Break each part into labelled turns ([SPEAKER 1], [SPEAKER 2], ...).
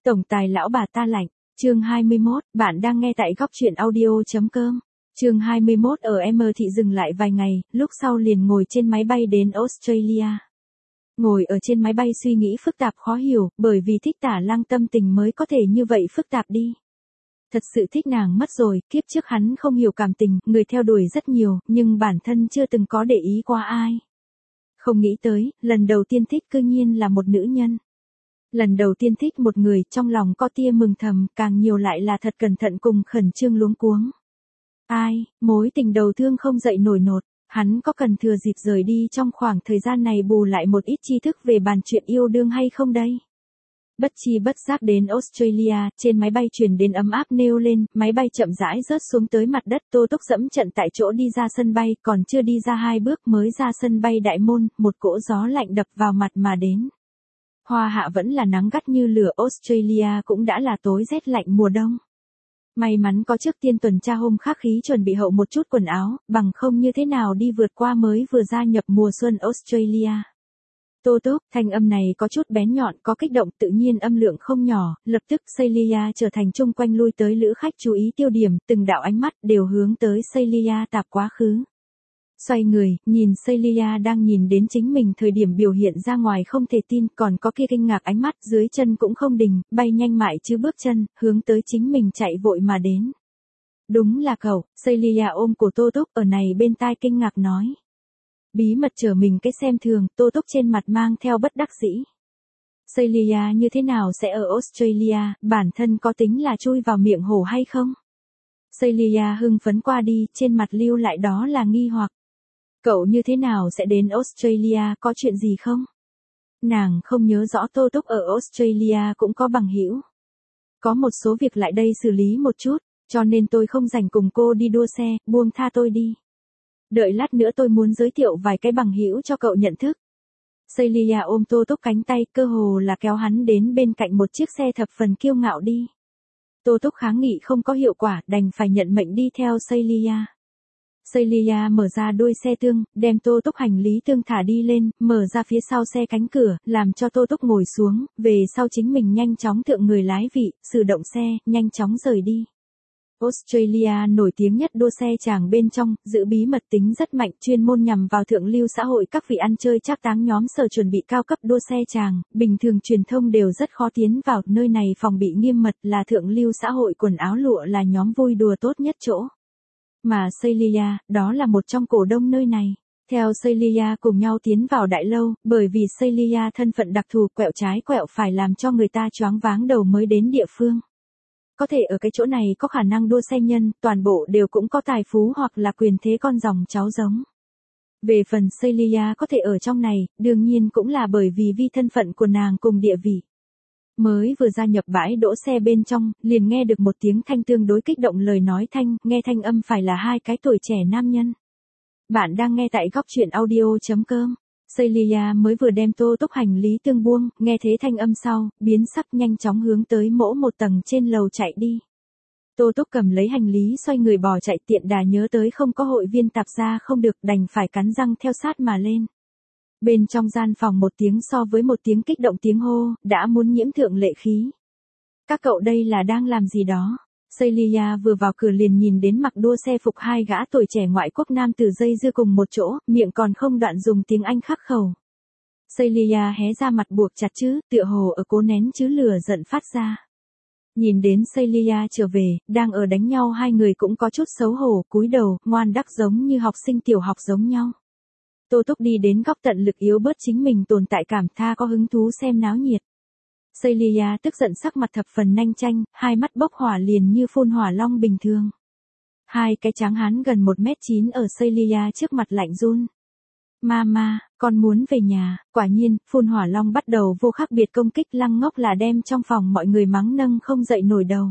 [SPEAKER 1] Tổng tài lão bà ta lạnh, chương 21, bạn đang nghe tại góc truyện audio.com. Chương 21 ở M thị dừng lại vài ngày, lúc sau liền ngồi trên máy bay đến Australia. Ngồi ở trên máy bay suy nghĩ phức tạp khó hiểu, bởi vì thích Tả Lăng tâm tình mới có thể như vậy phức tạp đi. Thật sự thích nàng mất rồi, kiếp trước hắn không hiểu cảm tình, người theo đuổi rất nhiều, nhưng bản thân chưa từng có để ý qua ai. Không nghĩ tới, lần đầu tiên thích cư nhiên là một nữ nhân. Lần đầu tiên thích một người, trong lòng có tia mừng thầm, càng nhiều lại là thật cẩn thận cùng khẩn trương luống cuống. Ai, mối tình đầu thương không dậy nổi nột, hắn có cần thừa dịp rời đi trong khoảng thời gian này bù lại một ít tri thức về bàn chuyện yêu đương hay không đây? Bất chi bất giác đến Australia, trên máy bay truyền đến ấm áp nêu lên, máy bay chậm rãi rớt xuống tới mặt đất, Tô Túc dẫm trận tại chỗ đi ra sân bay, còn chưa đi ra 2 bước mới ra sân bay đại môn, một cỗ gió lạnh đập vào mặt mà đến. Hoa hạ vẫn là nắng gắt như lửa, Australia cũng đã là tối rét lạnh mùa đông. May mắn có trước tiên tuần tra hôm khắc khí chuẩn bị hậu một chút quần áo, bằng không như thế nào đi vượt qua mới vừa gia nhập mùa xuân Australia. Tô Túc, thanh âm này có chút bén nhọn, có kích động, tự nhiên âm lượng không nhỏ, lập tức Celia trở thành chung quanh lui tới lữ khách chú ý tiêu điểm, từng đạo ánh mắt đều hướng tới Celia tạp quá khứ. Xoay người, nhìn Celia đang nhìn đến chính mình thời điểm biểu hiện ra ngoài không thể tin, còn có kia kinh ngạc ánh mắt, dưới chân cũng không đình, bay nhanh mại chứ bước chân, hướng tới chính mình chạy vội mà đến. Đúng là cậu, Celia ôm cổ Tô Túc ở này bên tai kinh ngạc nói. Bí mật trở mình cái xem thường, Tô Túc trên mặt mang theo bất đắc dĩ. Celia như thế nào sẽ ở Australia, bản thân có tính là chui vào miệng hổ hay không? Celia hưng phấn qua đi, trên mặt lưu lại đó là nghi hoặc. Cậu như thế nào sẽ đến Australia, có chuyện gì không? Nàng không nhớ rõ Tô Túc ở Australia cũng có bằng hữu. Có một số việc lại đây xử lý một chút, cho nên tôi không rảnh cùng cô đi đua xe, buông tha tôi đi. Đợi lát nữa tôi muốn giới thiệu vài cái bằng hữu cho cậu nhận thức. Celia ôm Tô Túc cánh tay, cơ hồ là kéo hắn đến bên cạnh một chiếc xe thập phần kiêu ngạo đi. Tô Túc kháng nghị không có hiệu quả, đành phải nhận mệnh đi theo Celia. Celia mở ra đuôi xe tương, đem Tô Túc hành lý tương thả đi lên, mở ra phía sau xe cánh cửa, làm cho Tô Túc ngồi xuống, về sau chính mình nhanh chóng thượng người lái vị, sử động xe, nhanh chóng rời đi. Australia nổi tiếng nhất đua xe chàng bên trong, giữ bí mật tính rất mạnh, chuyên môn nhằm vào thượng lưu xã hội các vị ăn chơi trác táng nhóm sở chuẩn bị cao cấp đua xe chàng, bình thường truyền thông đều rất khó tiến vào, nơi này phòng bị nghiêm mật, là thượng lưu xã hội quần áo lụa là nhóm vui đùa tốt nhất chỗ. Mà Celia, đó là một trong cổ đông nơi này. Theo Celia cùng nhau tiến vào đại lâu, bởi vì Celia thân phận đặc thù, quẹo trái quẹo phải làm cho người ta choáng váng đầu mới đến địa phương. Có thể ở cái chỗ này có khả năng đua xe nhân, toàn bộ đều cũng có tài phú hoặc là quyền thế con dòng cháu giống. Về phần Celia có thể ở trong này, đương nhiên cũng là bởi vì vi thân phận của nàng cùng địa vị. Mới vừa gia nhập bãi đỗ xe bên trong, liền nghe được một tiếng thanh tương đối kích động lời nói thanh, nghe thanh âm phải là 2 cái tuổi trẻ nam nhân. Bạn đang nghe tại góc truyện audio.com. Celia mới vừa đem Tô Túc hành lý tương buông, nghe thế thanh âm sau, biến sắc nhanh chóng hướng tới mỗ một tầng trên lầu chạy đi. Tô Túc cầm lấy hành lý xoay người bỏ chạy, tiện đà nhớ tới không có hội viên tạp gia không được, đành phải cắn răng theo sát mà lên. Bên trong gian phòng một tiếng so với một tiếng kích động tiếng hô, đã muốn nhiễm thượng lệ khí. Các cậu đây là đang làm gì đó? Celia vừa vào cửa liền nhìn đến mặc đua xe phục 2 gã tuổi trẻ ngoại quốc nam tử dây dưa cùng một chỗ, miệng còn không đoạn dùng tiếng Anh khắc khẩu. Celia hé ra mặt buộc chặt chứ, tựa hồ ở cố nén chứ lửa giận phát ra. Nhìn đến Celia trở về, đang ở đánh nhau 2 người cũng có chút xấu hổ, cúi đầu, ngoan đắc giống như học sinh tiểu học giống nhau. Tô Túc đi đến góc tận lực yếu bớt chính mình tồn tại cảm, tha có hứng thú xem náo nhiệt. Celia tức giận sắc mặt thập phần nanh chanh, 2 mắt bốc hỏa liền như phun hỏa long bình thường. 2 cái tráng hán gần 1m9 ở Celia trước mặt lạnh run. Mama, con muốn về nhà. Quả nhiên, phun hỏa long bắt đầu vô khác biệt công kích, lăng ngốc là đem trong phòng mọi người mắng nâng không dậy nổi đầu.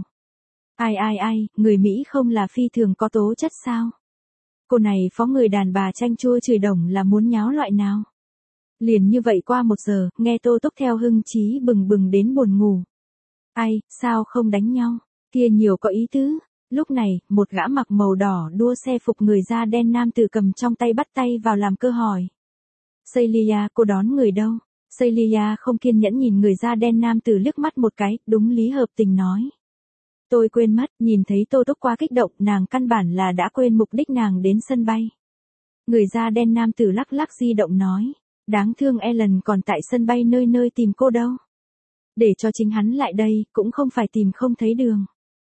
[SPEAKER 1] Ai, người Mỹ không là phi thường có tố chất sao? Cô này phó người đàn bà chanh chua chửi đồng là muốn nháo loại nào? Liền như vậy qua 1 giờ, nghe Tô Túc theo hưng chí bừng bừng đến buồn ngủ. Ai, sao không đánh nhau? Kia nhiều có ý tứ. Lúc này, một gã mặc màu đỏ đua xe phục người da đen nam tử cầm trong tay bắt tay vào làm cơ hỏi. Celia, cô đón người đâu? Celia không kiên nhẫn nhìn người da đen nam tử liếc mắt một cái, đúng lý hợp tình nói. Tôi quên mất, nhìn thấy Tô Túc quá kích động, nàng căn bản là đã quên mục đích nàng đến sân bay. Người da đen nam tử lắc lắc di động nói. Đáng thương Ellen còn tại sân bay nơi nơi tìm cô đâu. Để cho chính hắn lại đây, cũng không phải tìm không thấy đường.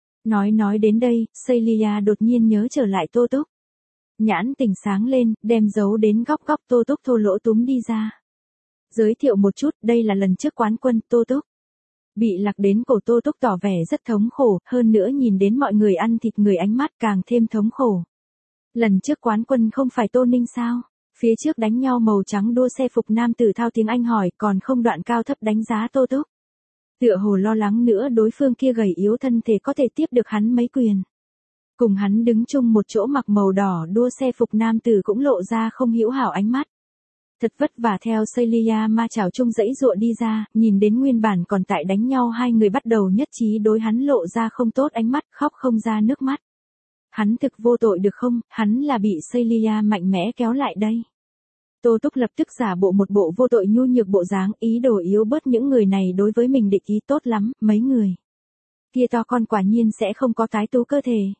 [SPEAKER 1] Nói đến đây, Celia đột nhiên nhớ trở lại Tô Túc. Nhãn tỉnh sáng lên, đem giấu đến góc Tô Túc thô lỗ túm đi ra. Giới thiệu một chút, đây là lần trước quán quân Tô Túc. Bị lạc đến cổ Tô Túc tỏ vẻ rất thống khổ, hơn nữa nhìn đến mọi người ăn thịt người ánh mắt càng thêm thống khổ. Lần trước quán quân không phải Tô Ninh sao? Phía trước đánh nhau màu trắng đua xe phục nam tử thao tiếng Anh hỏi còn không đoạn cao thấp đánh giá Tô Túc. Tựa hồ lo lắng nữa đối phương kia gầy yếu thân thể có thể tiếp được hắn mấy quyền. Cùng hắn đứng chung một chỗ mặc màu đỏ đua xe phục nam tử cũng lộ ra không hữu hảo ánh mắt. Thật vất vả theo Celia ma chảo chung dãy dụa đi ra, nhìn đến nguyên bản còn tại đánh nhau hai người bắt đầu nhất trí đối hắn lộ ra không tốt ánh mắt, khóc không ra nước mắt. Hắn thực vô tội được không, hắn là bị Celia mạnh mẽ kéo lại đây. Tô Túc lập tức giả bộ một bộ vô tội nhu nhược bộ dáng, ý đồ yếu bớt những người này đối với mình địch ý tốt lắm, mấy người. Kia to con quả nhiên sẽ không có tái tú cơ thể.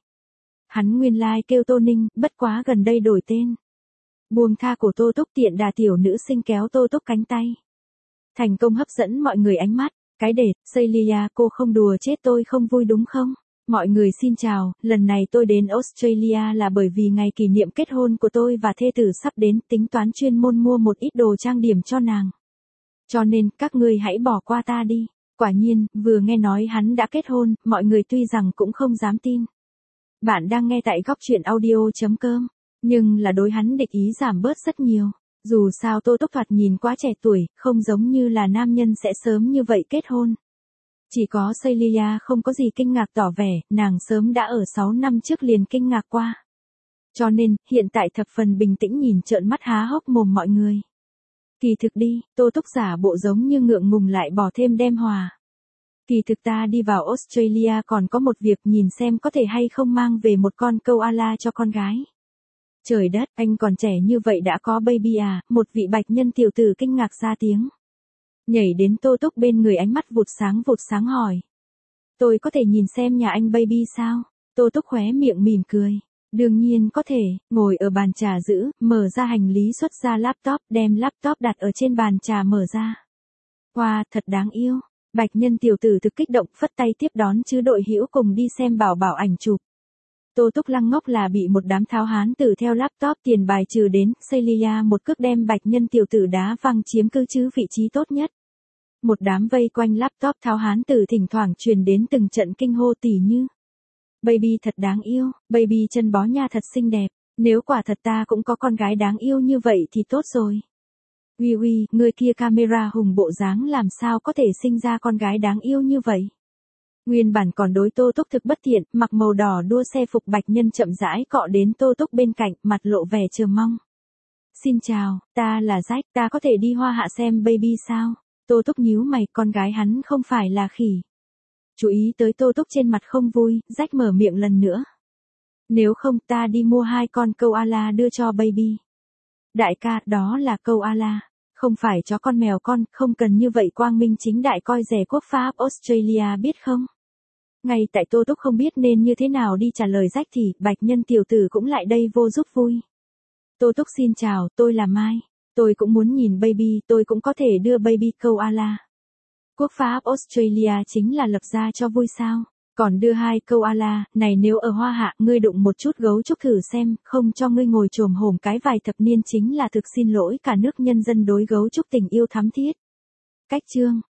[SPEAKER 1] Hắn nguyên lai kêu Tô Ninh, bất quá gần đây đổi tên. Buông tha của Tô Túc tiện đà tiểu nữ sinh kéo Tô Túc cánh tay. Thành công hấp dẫn mọi người ánh mắt, cái để, Celia cô không đùa chết tôi không vui đúng không? Mọi người xin chào, lần này tôi đến Australia là bởi vì ngày kỷ niệm kết hôn của tôi và thê tử sắp đến, tính toán chuyên môn mua một ít đồ trang điểm cho nàng. Cho nên, các ngươi hãy bỏ qua ta đi. Quả nhiên, vừa nghe nói hắn đã kết hôn, mọi người tuy rằng cũng không dám tin. Bạn đang nghe tại góc truyện audio.com, nhưng là đối hắn địch ý giảm bớt rất nhiều. Dù sao Tô Túc thoạt nhìn quá trẻ tuổi, không giống như là nam nhân sẽ sớm như vậy kết hôn. Chỉ có Celia không có gì kinh ngạc tỏ vẻ, nàng sớm đã ở 6 năm trước liền kinh ngạc qua. Cho nên, hiện tại thập phần bình tĩnh nhìn trợn mắt há hốc mồm mọi người. Kỳ thực đi, Tô Túc giả bộ giống như ngượng ngùng lại bỏ thêm đem hòa. Kỳ thực ta đi vào Australia còn có một việc nhìn xem có thể hay không mang về một con koala cho con gái. Trời đất, anh còn trẻ như vậy đã có baby à, một vị bạch nhân tiểu tử kinh ngạc ra tiếng. Nhảy đến Tô Túc bên người ánh mắt vụt sáng hỏi. Tôi có thể nhìn xem nhà anh baby sao? Tô Túc khóe miệng mỉm cười. Đương nhiên có thể, ngồi ở bàn trà giữ, mở ra hành lý xuất ra laptop, đem laptop đặt ở trên bàn trà mở ra. Wow, thật đáng yêu. Bạch nhân tiểu tử thực kích động phất tay tiếp đón chứ đội hữu cùng đi xem bảo ảnh chụp. Tô Túc lăng ngốc là bị một đám tháo hán tử theo laptop tiền bài trừ đến, Celia một cước đem bạch nhân tiểu tử đá văng chiếm cứ chứ vị trí tốt nhất. Một đám vây quanh laptop tháo hán tử thỉnh thoảng truyền đến từng trận kinh hô tỉ như. Baby thật đáng yêu, baby chân bó nha thật xinh đẹp, nếu quả thật ta cũng có con gái đáng yêu như vậy thì tốt rồi. Uy, người kia camera hùng bộ dáng làm sao có thể sinh ra con gái đáng yêu như vậy. Nguyên bản còn đối Tô Túc thực bất thiện, mặc màu đỏ đua xe phục bạch nhân chậm rãi cọ đến Tô Túc bên cạnh, mặt lộ vẻ chờ mong. Xin chào, ta là Jack, ta có thể đi Hoa Hạ xem baby sao? Tô Túc nhíu mày, con gái hắn không phải là khỉ. Chú ý tới Tô Túc trên mặt không vui, Jack mở miệng lần nữa. Nếu không ta đi mua 2 con koala đưa cho baby. Đại ca, đó là koala, không phải chó con mèo con, không cần như vậy quang minh chính đại coi rẻ quốc pháp Australia biết không? Ngay tại Tô Túc không biết nên như thế nào đi trả lời Jack thì, bạch nhân tiểu tử cũng lại đây vô giúp vui. Tô Túc xin chào, tôi là Mai. Tôi cũng muốn nhìn baby, tôi cũng có thể đưa baby koala. Quốc pháp Australia chính là lập ra cho vui sao? Còn đưa 2 koala, này nếu ở Hoa Hạ ngươi đụng một chút gấu trúc thử xem, không cho ngươi ngồi chồm hổm cái vài thập niên chính là thực xin lỗi cả nước nhân dân đối gấu trúc tình yêu thắm thiết. Cách chương